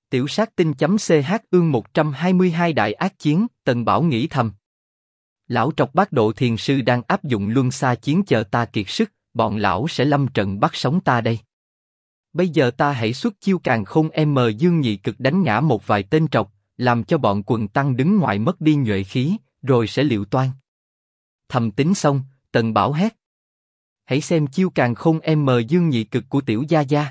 Tiểu sát tinh.ch ương 122 đại ác chiến, Tần Bảo nghĩ thầm. Lão trọc Bát Độ Thiền Sư đang áp dụng luân xa chiến chờ ta kiệt sức, bọn lão sẽ lâm trận bắt sống ta đây. Bây giờ ta hãy xuất chiêu càn khôn dương nhị cực đánh ngã một vài tên trọc, làm cho bọn quần tăng đứng ngoài mất đi nhuệ khí, rồi sẽ liệu toan. Thầm tính xong, Tần Bảo hét. Hãy xem chiêu càn khôn dương nhị cực của tiểu gia gia.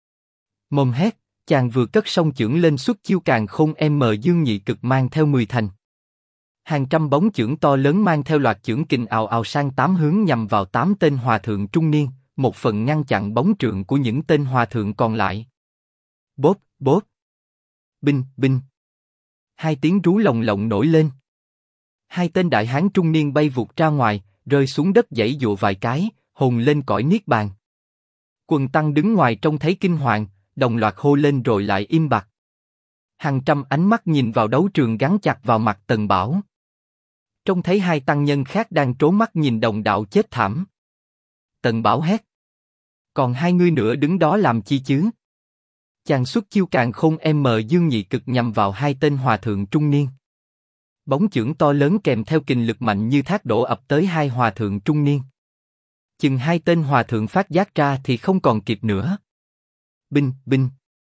Mồm hét, chàng vừa cất song chưởng lên xuất chiêu càn khôn dương nhị cực mang theo 10 thành. Hàng trăm bóng chưởng to lớn mang theo loạt chưởng kình ào ào sang 8 hướng nhằm vào 8 tên hòa thượng trung niên, một phần ngăn chặn bóng trượng của những tên hòa thượng còn lại. Bốp, bốp. Binh, binh. Hai tiếng rú lồng lộng nổi lên. Hai tên đại hán trung niên bay vụt ra ngoài, rơi xuống đất giãy giụa vài cái, hồn lên cõi niết bàn. Quần tăng đứng ngoài trông thấy kinh hoàng, đồng loạt hô lên rồi lại im bặt. Hàng trăm ánh mắt nhìn vào đấu trường gắn chặt vào mặt Tần Bảo. Trông thấy hai tăng nhân khác đang trố mắt nhìn đồng đạo chết thảm. Tần Bảo hét. Còn hai ngươi nữa đứng đó làm chi chứ? Chàng xuất chiêu càn khôn dương nhị cực nhằm vào hai tên hòa thượng trung niên. Bóng chưởng to lớn kèm theo kình lực mạnh như thác đổ ập tới hai hòa thượng trung niên. Chừng hai tên hòa thượng phát giác ra thì không còn kịp nữa. Binh, binh.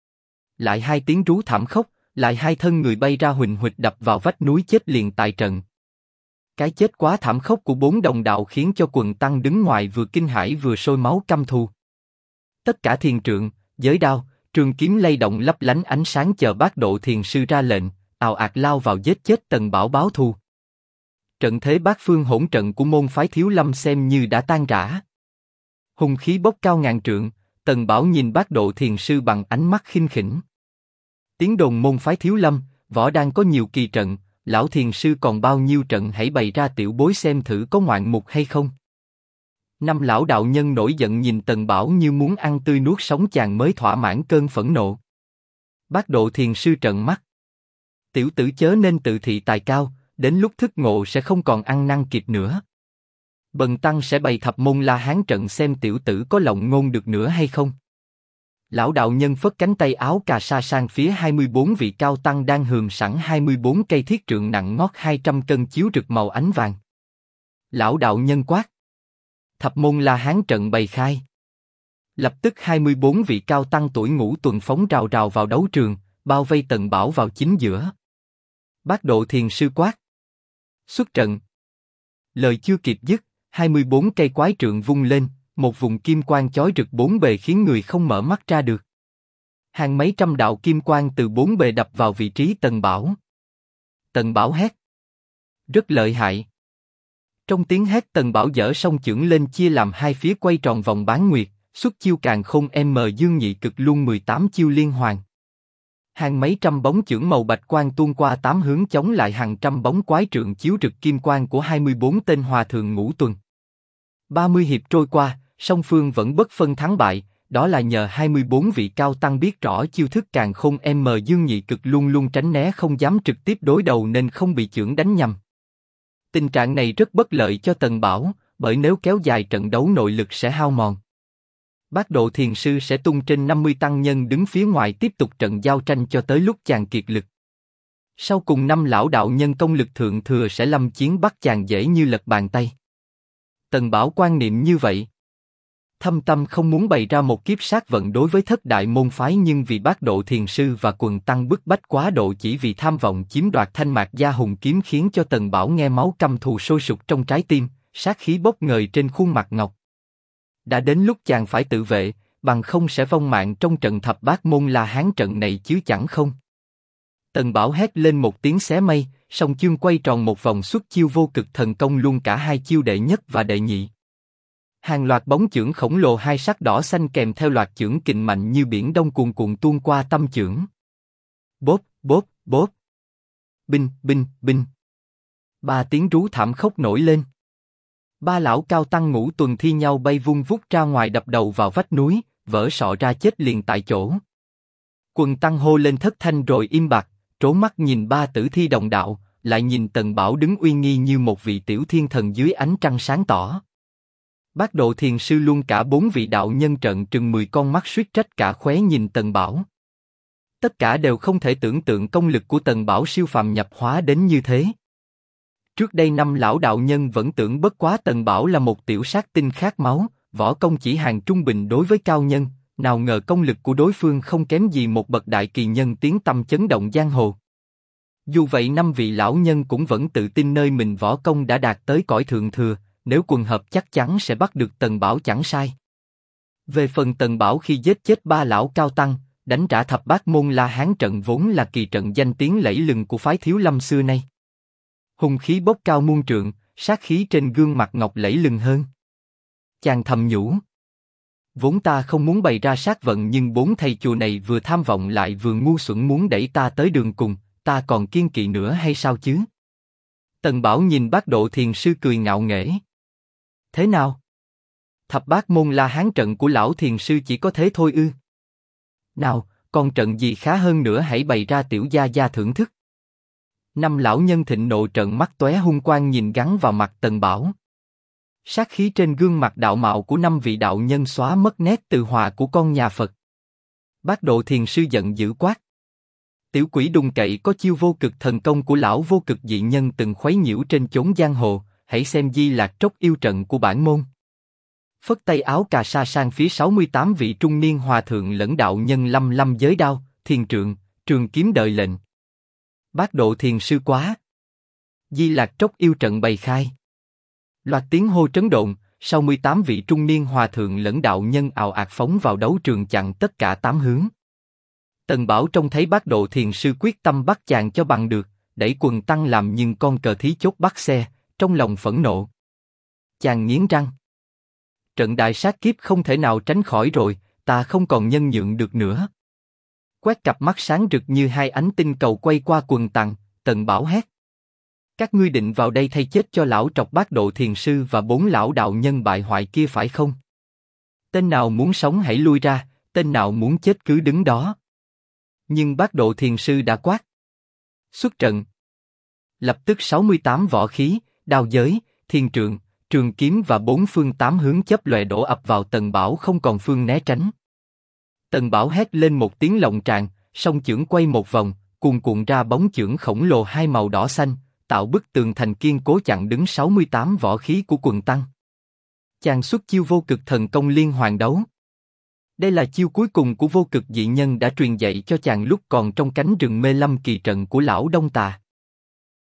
Lại hai tiếng rú thảm khốc, lại hai thân người bay ra huỳnh huỵch đập vào vách núi chết liền tại trận. Cái chết quá thảm khốc của bốn đồng đạo khiến cho quần tăng đứng ngoài vừa kinh hãi vừa sôi máu căm thù. Tất cả thiền trượng, giới đao, trường kiếm lay động lấp lánh ánh sáng chờ Bát Độ Thiền Sư ra lệnh, ào ạt lao vào giết chết Tần Bảo báo thù. Trận thế bát phương hỗn trận của môn phái Thiếu Lâm xem như đã tan rã. Hung khí bốc cao ngàn trượng, Tần Bảo nhìn Bát Độ Thiền Sư bằng ánh mắt khinh khỉnh. Tiếng đồn môn phái Thiếu Lâm, võ đang có nhiều kỳ trận, lão thiền sư còn bao nhiêu trận, hãy bày ra tiểu bối xem thử có ngoạn mục hay không. Năm lão đạo nhân nổi giận nhìn Tần Bảo như muốn ăn tươi nuốt sống chàng mới thỏa mãn cơn phẫn nộ. Bát Độ Thiền Sư trợn mắt. Tiểu tử chớ nên tự thị tài cao, đến lúc thức ngộ sẽ không còn ăn năn kịp nữa. Bần tăng sẽ bày thập môn La Hán trận xem tiểu tử có lộng ngôn được nữa hay không. Lão đạo nhân phất cánh tay áo cà sa sang phía 24 vị cao tăng đang hườm sẵn 24 cây thiết trượng nặng ngót 200 cân chiếu rực màu ánh vàng. Lão đạo nhân quát. Thập môn La Hán trận bày khai. Lập tức 24 vị cao tăng tuổi ngũ tuần phóng rào rào vào đấu trường, bao vây Tần Bảo vào chính giữa. Bát Độ Thiền Sư quát. Xuất trận. Lời chưa kịp dứt, 24 cây quái trượng vung lên, một vùng kim quang chói rực bốn bề khiến người không mở mắt ra được. Hàng mấy trăm đạo kim quang từ bốn bề đập vào vị trí Tần Bảo. Tần Bảo hét. Rất lợi hại. Trong tiếng hét Tần Bảo giở song chưởng lên chia làm hai phía quay tròn vòng bán nguyệt, xuất chiêu càn khôn dương nhị cực luôn 18 chiêu liên hoàn. Hàng mấy trăm bóng chưởng màu bạch quang tuôn qua 8 hướng chống lại hàng trăm bóng quái trượng chiếu rực kim quang của 24 tên hòa thượng ngũ tuần. 30 hiệp trôi qua, song phương vẫn bất phân thắng bại, đó là nhờ 24 vị cao tăng biết rõ chiêu thức càn khôn dương nhị cực luôn luôn tránh né không dám trực tiếp đối đầu nên không bị chưởng đánh nhầm. Tình trạng này rất bất lợi cho Tần Bảo, bởi nếu kéo dài trận đấu nội lực sẽ hao mòn. Bát Độ Thiền Sư sẽ tung trên 50 tăng nhân đứng phía ngoài tiếp tục trận giao tranh cho tới lúc chàng kiệt lực. Sau cùng 5 lão đạo nhân công lực thượng thừa sẽ lâm chiến bắt chàng dễ như lật bàn tay. Tần Bảo quan niệm như vậy. Thâm tâm không muốn bày ra một kiếp sát vận đối với thất đại môn phái, nhưng vì Bát Độ Thiền Sư và quần tăng bức bách quá độ chỉ vì tham vọng chiếm đoạt Thanh Mạc Gia Hùng kiếm khiến cho Tần Bảo nghe máu căm thù sôi sục trong trái tim, sát khí bốc ngời trên khuôn mặt ngọc. Đã đến lúc chàng phải tự vệ, bằng không sẽ vong mạng trong trận thập bát môn La Hán trận này chứ chẳng không. Tần Bảo hét lên một tiếng xé mây, song chương quay tròn một vòng xuất chiêu vô cực thần công luôn cả hai chiêu đệ nhất và đệ nhị. Hàng loạt bóng chưởng khổng lồ hai sắc đỏ xanh kèm theo loạt chưởng kình mạnh như biển đông cuồn cuộn tuôn qua tâm chưởng. Bốp, bốp, bốp. Binh, binh, binh. 3 tiếng rú thảm khốc nổi lên. 3 lão cao tăng ngũ tuần thi nhau bay vung vút ra ngoài đập đầu vào vách núi, vỡ sọ ra chết liền tại chỗ. Quần tăng hô lên thất thanh rồi im bặt, trố mắt nhìn 3 tử thi đồng đạo, lại nhìn Tần Bảo đứng uy nghi như một vị tiểu thiên thần dưới ánh trăng sáng tỏ. Bát Độ Thiền Sư luôn cả 4 vị đạo nhân trợn trừng 10 con mắt suýt trách cả khóe nhìn Tần Bảo. Tất cả đều không thể tưởng tượng công lực của Tần Bảo siêu phàm nhập hóa đến như thế. Trước đây năm lão đạo nhân vẫn tưởng bất quá Tần Bảo là một tiểu sát tinh khát máu, võ công chỉ hàng trung bình đối với cao nhân, nào ngờ công lực của đối phương không kém gì một bậc đại kỳ nhân tiếng tăm chấn động giang hồ. Dù vậy năm vị lão nhân cũng vẫn tự tin nơi mình võ công đã đạt tới cõi thượng thừa, nếu quần hợp chắc chắn sẽ bắt được Tần Bảo chẳng sai. Về phần Tần Bảo khi giết chết ba lão cao tăng, đánh trả thập bát môn La Hán trận vốn là kỳ trận danh tiếng lẫy lừng của phái Thiếu Lâm xưa nay. Hung khí bốc cao muôn trượng, sát khí trên gương mặt ngọc lẫy lừng hơn. Chàng thầm nhủ. Vốn ta không muốn bày ra sát vận nhưng bốn thầy chùa này vừa tham vọng lại vừa ngu xuẩn muốn đẩy ta tới đường cùng, ta còn kiên kỵ nữa hay sao chứ? Tần Bảo nhìn Bát Độ Thiền Sư cười ngạo nghễ. Thế nào? Thập bát môn La Hán trận của lão Thiền Sư chỉ có thế thôi ư? Nào, còn trận gì khá hơn nữa hãy bày ra tiểu gia gia thưởng thức. Năm lão nhân thịnh nộ trợn mắt tóe hung quang nhìn gắn vào mặt Tần Bảo. Sát khí trên gương mặt đạo mạo của năm vị đạo nhân xóa mất nét từ hòa của con nhà Phật. Bát Độ Thiền Sư giận dữ quát. Tiểu quỷ đùng cậy có chiêu vô cực thần công của lão vô cực dị nhân từng khuấy nhiễu trên chốn giang hồ, hãy xem Di Lạc Trốc yêu trận của bản môn. Phất tay áo cà sa sang phía 68 vị trung niên hòa thượng lẫn đạo nhân lâm giới đao, thiền trượng, trường kiếm đợi lệnh. Bát Độ Thiền Sư quá. Di Lạc Trốc yêu trận bày khai. Loạt tiếng hô trấn động, 68 vị trung niên hòa thượng lẫn đạo nhân ào ạt phóng vào đấu trường chặn tất cả tám hướng. Tần Bảo trông thấy Bát Độ Thiền Sư quyết tâm bắt chàng cho bằng được, đẩy quần tăng làm nhưng con cờ thí chốt bắt xe, trong lòng phẫn nộ. Chàng nghiến răng. Trận đại sát kiếp không thể nào tránh khỏi rồi, ta không còn nhân nhượng được nữa. Quét cặp mắt sáng rực như hai ánh tinh cầu quay qua quần tăng, Tần Bảo hét. Các ngươi định vào đây thay chết cho lão trọc Bát Độ Thiền Sư và bốn lão đạo nhân bại hoại kia phải không? Tên nào muốn sống hãy lui ra, tên nào muốn chết cứ đứng đó. Nhưng Bát Độ Thiền Sư đã quát. Xuất trận. Lập tức 68 võ khí, đao giới, thiền trượng, trường kiếm và bốn phương tám hướng chấp lòe đổ ập vào Tần Bảo không còn phương né tránh. Tần Bảo hét lên một tiếng lộng tràng, song chưởng quay một vòng, cuồn cuộn ra bóng chưởng khổng lồ hai màu đỏ xanh, tạo bức tường thành kiên cố chặn đứng 68 võ khí của quần tăng. Chàng xuất chiêu vô cực thần công liên hoàn đấu. Đây là chiêu cuối cùng của vô cực dị nhân đã truyền dạy cho chàng lúc còn trong cánh rừng mê lâm kỳ trận của lão Đông Tà.